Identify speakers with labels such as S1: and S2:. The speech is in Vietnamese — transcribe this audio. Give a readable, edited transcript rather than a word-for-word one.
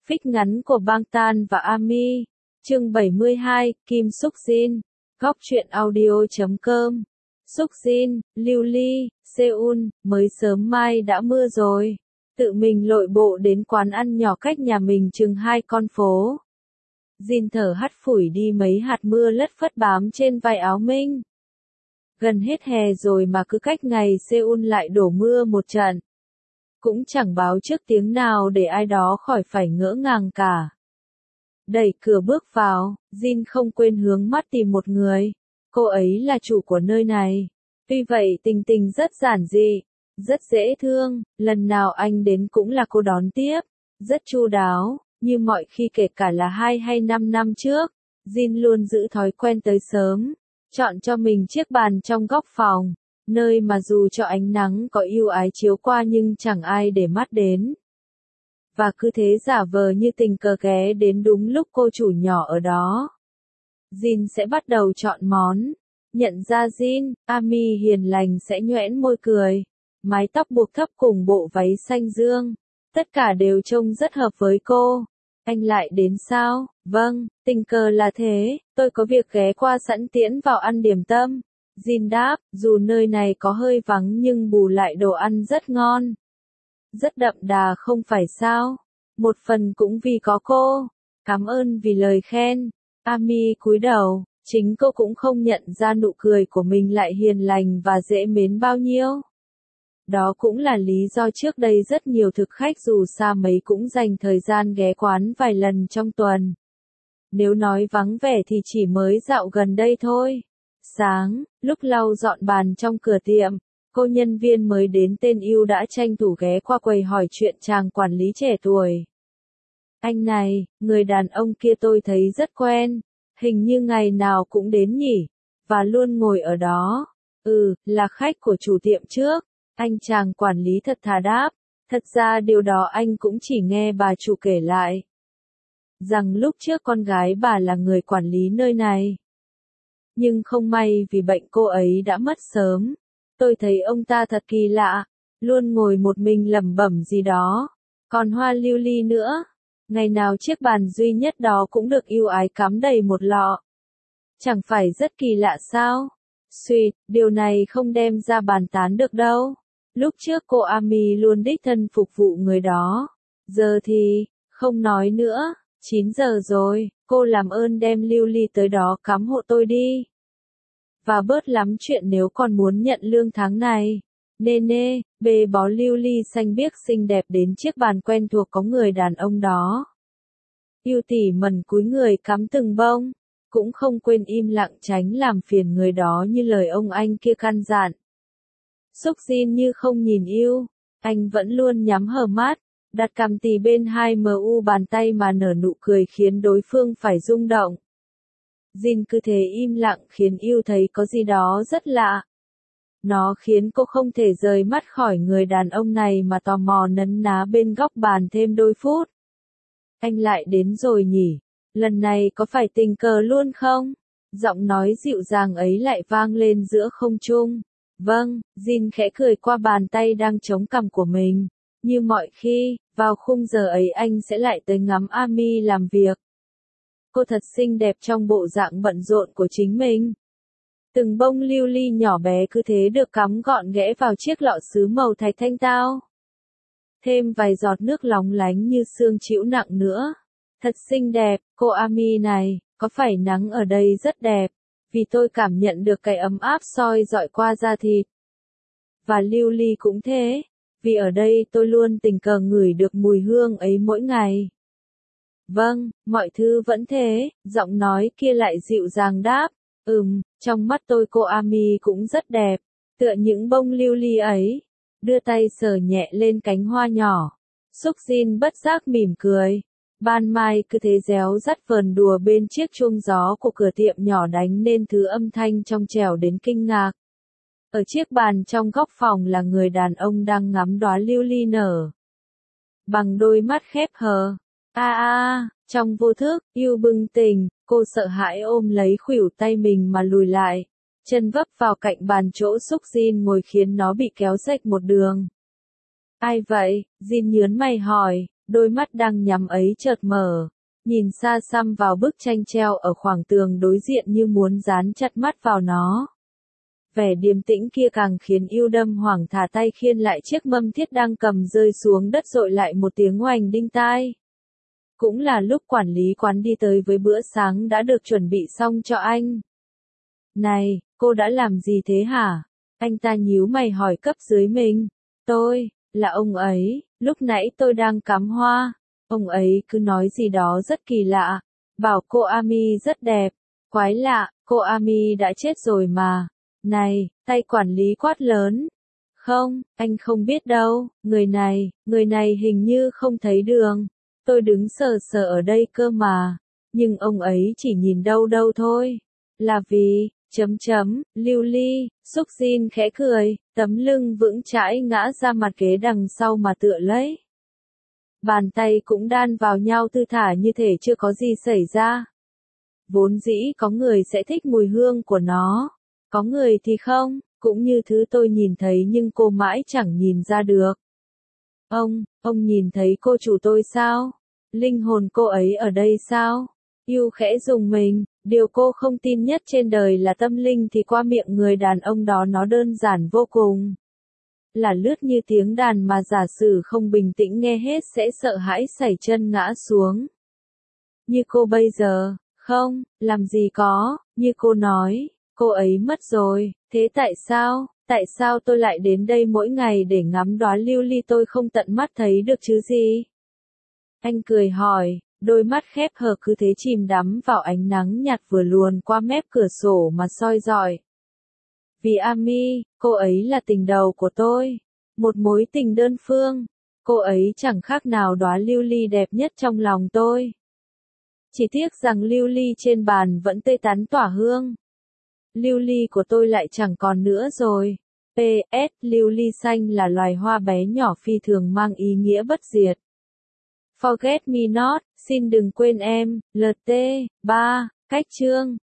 S1: Phích ngắn của Bangtan và Ami. Chương 72, Kim Suk Jin. Góc truyện audio.com. Suk Jin, Lưu Ly, Seoul, mới sớm mai đã mưa rồi. Tự mình lội bộ đến quán ăn nhỏ cách nhà mình chừng 2 con phố. Jin thở hắt phủi đi mấy hạt mưa lất phất bám trên vai áo mình. Gần hết hè rồi mà cứ cách ngày Seoul lại đổ mưa một trận. Cũng chẳng báo trước tiếng nào để ai đó khỏi phải ngỡ ngàng cả. Đẩy cửa bước vào, Jin không quên hướng mắt tìm một người. Cô ấy là chủ của nơi này. Tuy vậy tình tình rất giản dị, rất dễ thương, lần nào anh đến cũng là cô đón tiếp, rất chu đáo, như mọi khi kể cả là 2 hay 5 năm trước. Jin luôn giữ thói quen tới sớm, chọn cho mình chiếc bàn trong góc phòng, nơi mà dù cho ánh nắng có ưu ái chiếu qua nhưng chẳng ai để mắt đến. Và cứ thế giả vờ như tình cờ ghé đến đúng lúc cô chủ nhỏ ở đó. Jin sẽ bắt đầu chọn món. Nhận ra Jin, Ami hiền lành sẽ nhoẻn môi cười. Mái tóc buộc thấp cùng bộ váy xanh dương. Tất cả đều trông rất hợp với cô. Anh lại đến sao? Vâng, tình cờ là thế, tôi có việc ghé qua sẵn tiễn vào ăn điểm tâm. Jin đáp, dù nơi này có hơi vắng nhưng bù lại đồ ăn rất ngon. Rất đậm đà không phải sao? Một phần cũng vì có cô. Cảm ơn vì lời khen. Ami cúi đầu, chính cô cũng không nhận ra nụ cười của mình lại hiền lành và dễ mến bao nhiêu. Đó cũng là lý do trước đây rất nhiều thực khách dù xa mấy cũng dành thời gian ghé quán vài lần trong tuần. Nếu nói vắng vẻ thì chỉ mới dạo gần đây thôi. Sáng, lúc lau dọn bàn trong cửa tiệm, cô nhân viên mới đến tên yêu đã tranh thủ ghé qua quầy hỏi chuyện chàng quản lý trẻ tuổi. Anh này, người đàn ông kia tôi thấy rất quen, hình như ngày nào cũng đến nhỉ, và luôn ngồi ở đó. Là khách của chủ tiệm trước. Anh chàng quản lý thật thà đáp, thật ra điều đó anh cũng chỉ nghe bà chủ kể lại. Rằng lúc trước con gái bà là người quản lý nơi này. Nhưng không may vì bệnh cô ấy đã mất sớm. Tôi thấy ông ta thật kỳ lạ, luôn ngồi một mình lẩm bẩm gì đó. Còn hoa lưu ly nữa, ngày nào chiếc bàn duy nhất đó cũng được ưu ái cắm đầy một lọ. Chẳng phải rất kỳ lạ sao? Suýt, điều này không đem ra bàn tán được đâu. Lúc trước cô Ami luôn đích thân phục vụ người đó. Giờ thì, không nói nữa, 9 giờ rồi, cô làm ơn đem lưu ly tới đó cắm hộ tôi đi. Và bớt lắm chuyện nếu còn muốn nhận lương tháng này. Nê, bê bó lưu ly xanh biếc xinh đẹp đến chiếc bàn quen thuộc có người đàn ông đó. Yêu tỉ mẩn cúi người cắm từng bông, cũng không quên im lặng tránh làm phiền người đó như lời ông anh kia căn dặn. Suk Jin như không nhìn yêu, anh vẫn luôn nhắm hờ mắt, đặt cằm tì bên hai mu bàn tay mà nở nụ cười khiến đối phương phải rung động. Jin cứ thế im lặng khiến yêu thấy có gì đó rất lạ. Nó khiến cô không thể rời mắt khỏi người đàn ông này mà tò mò nấn ná bên góc bàn thêm đôi phút. Anh lại đến rồi nhỉ? Lần này có phải tình cờ luôn không? Giọng nói dịu dàng ấy lại vang lên giữa không trung. Vâng, Jin khẽ cười qua bàn tay đang chống cằm của mình. Như mọi khi, vào khung giờ ấy anh sẽ lại tới ngắm Ami làm việc. Cô thật xinh đẹp trong bộ dạng bận rộn của chính mình. Từng bông lưu ly nhỏ bé cứ thế được cắm gọn ghẽ vào chiếc lọ sứ màu thạch thanh tao. Thêm vài giọt nước lóng lánh như sương chịu nặng nữa. Thật xinh đẹp, cô Ami này, có phải nắng ở đây rất đẹp, vì tôi cảm nhận được cái ấm áp soi dọi qua da thịt. Và lưu ly cũng thế, vì ở đây tôi luôn tình cờ ngửi được mùi hương ấy mỗi ngày. Vâng, mọi thứ vẫn thế, giọng nói kia lại dịu dàng đáp, trong mắt tôi cô Ami cũng rất đẹp, tựa những bông lưu ly ấy. Đưa tay sờ nhẹ lên cánh hoa nhỏ. Suk Jin bất giác mỉm cười. Ban mai cứ thế réo rắt vờn đùa bên chiếc chuông gió của cửa tiệm nhỏ đánh nên thứ âm thanh trong trẻo đến kinh ngạc. Ở chiếc bàn trong góc phòng là người đàn ông đang ngắm đóa lưu ly nở. Bằng đôi mắt khép hờ. Trong vô thức, yêu bừng tỉnh, cô sợ hãi ôm lấy khuỷu tay mình mà lùi lại. Chân vấp vào cạnh bàn chỗ Suk Jin ngồi khiến nó bị kéo rệch một đường. Ai vậy? Jin nhớn mày hỏi, đôi mắt đang nhắm ấy chợt mở, nhìn xa xăm vào bức tranh treo ở khoảng tường đối diện như muốn dán chặt mắt vào nó. Vẻ điềm tĩnh kia càng khiến Yêu Đâm hoảng thả tay khiên lại chiếc mâm thiết đang cầm rơi xuống đất dội lại một tiếng oành đinh tai. Cũng là lúc quản lý quán đi tới với bữa sáng đã được chuẩn bị xong cho anh. Này, cô đã làm gì thế hả? Anh ta nhíu mày hỏi cấp dưới mình. Là ông ấy, lúc nãy tôi đang cắm hoa. Ông ấy cứ nói gì đó rất kỳ lạ. Bảo cô Ami rất đẹp. Quái lạ, cô Ami đã chết rồi mà. Này, tay quản lý quát lớn. Không, anh không biết đâu, người này hình như không thấy đường. Tôi đứng sờ sờ ở đây cơ mà. Nhưng ông ấy chỉ nhìn đâu đâu thôi. Là vì, Lưu Ly, Súc Jin khẽ cười, tấm lưng vững chãi ngã ra mặt ghế đằng sau mà tựa lấy. Bàn tay cũng đan vào nhau thư thả như thể chưa có gì xảy ra. Vốn dĩ có người sẽ thích mùi hương của nó, có người thì không, cũng như thứ tôi nhìn thấy nhưng cô mãi chẳng nhìn ra được. Ông nhìn thấy cô chủ tôi sao? Linh hồn cô ấy ở đây sao? Yêu khẽ rùng mình, điều cô không tin nhất trên đời là tâm linh thì qua miệng người đàn ông đó nó đơn giản vô cùng. Là lướt như tiếng đàn mà giả sử không bình tĩnh nghe hết sẽ sợ hãi sẩy chân ngã xuống. Như cô bây giờ, không, làm gì có, như cô nói, cô ấy mất rồi, thế tại sao tôi lại đến đây mỗi ngày để ngắm đóa lưu ly tôi không tận mắt thấy được chứ gì? Anh cười hỏi, đôi mắt khép hờ cứ thế chìm đắm vào ánh nắng nhạt vừa luồn qua mép cửa sổ mà soi rọi. Vì Ami, cô ấy là tình đầu của tôi, một mối tình đơn phương, cô ấy chẳng khác nào đóa lưu ly đẹp nhất trong lòng tôi. Chỉ tiếc rằng lưu ly trên bàn vẫn tươi tắn tỏa hương. Lưu ly của tôi lại chẳng còn nữa rồi. P.S. Lưu ly xanh là loài hoa bé nhỏ phi thường mang ý nghĩa bất diệt. Forget me not, xin đừng quên em, LT, 3, cách chương.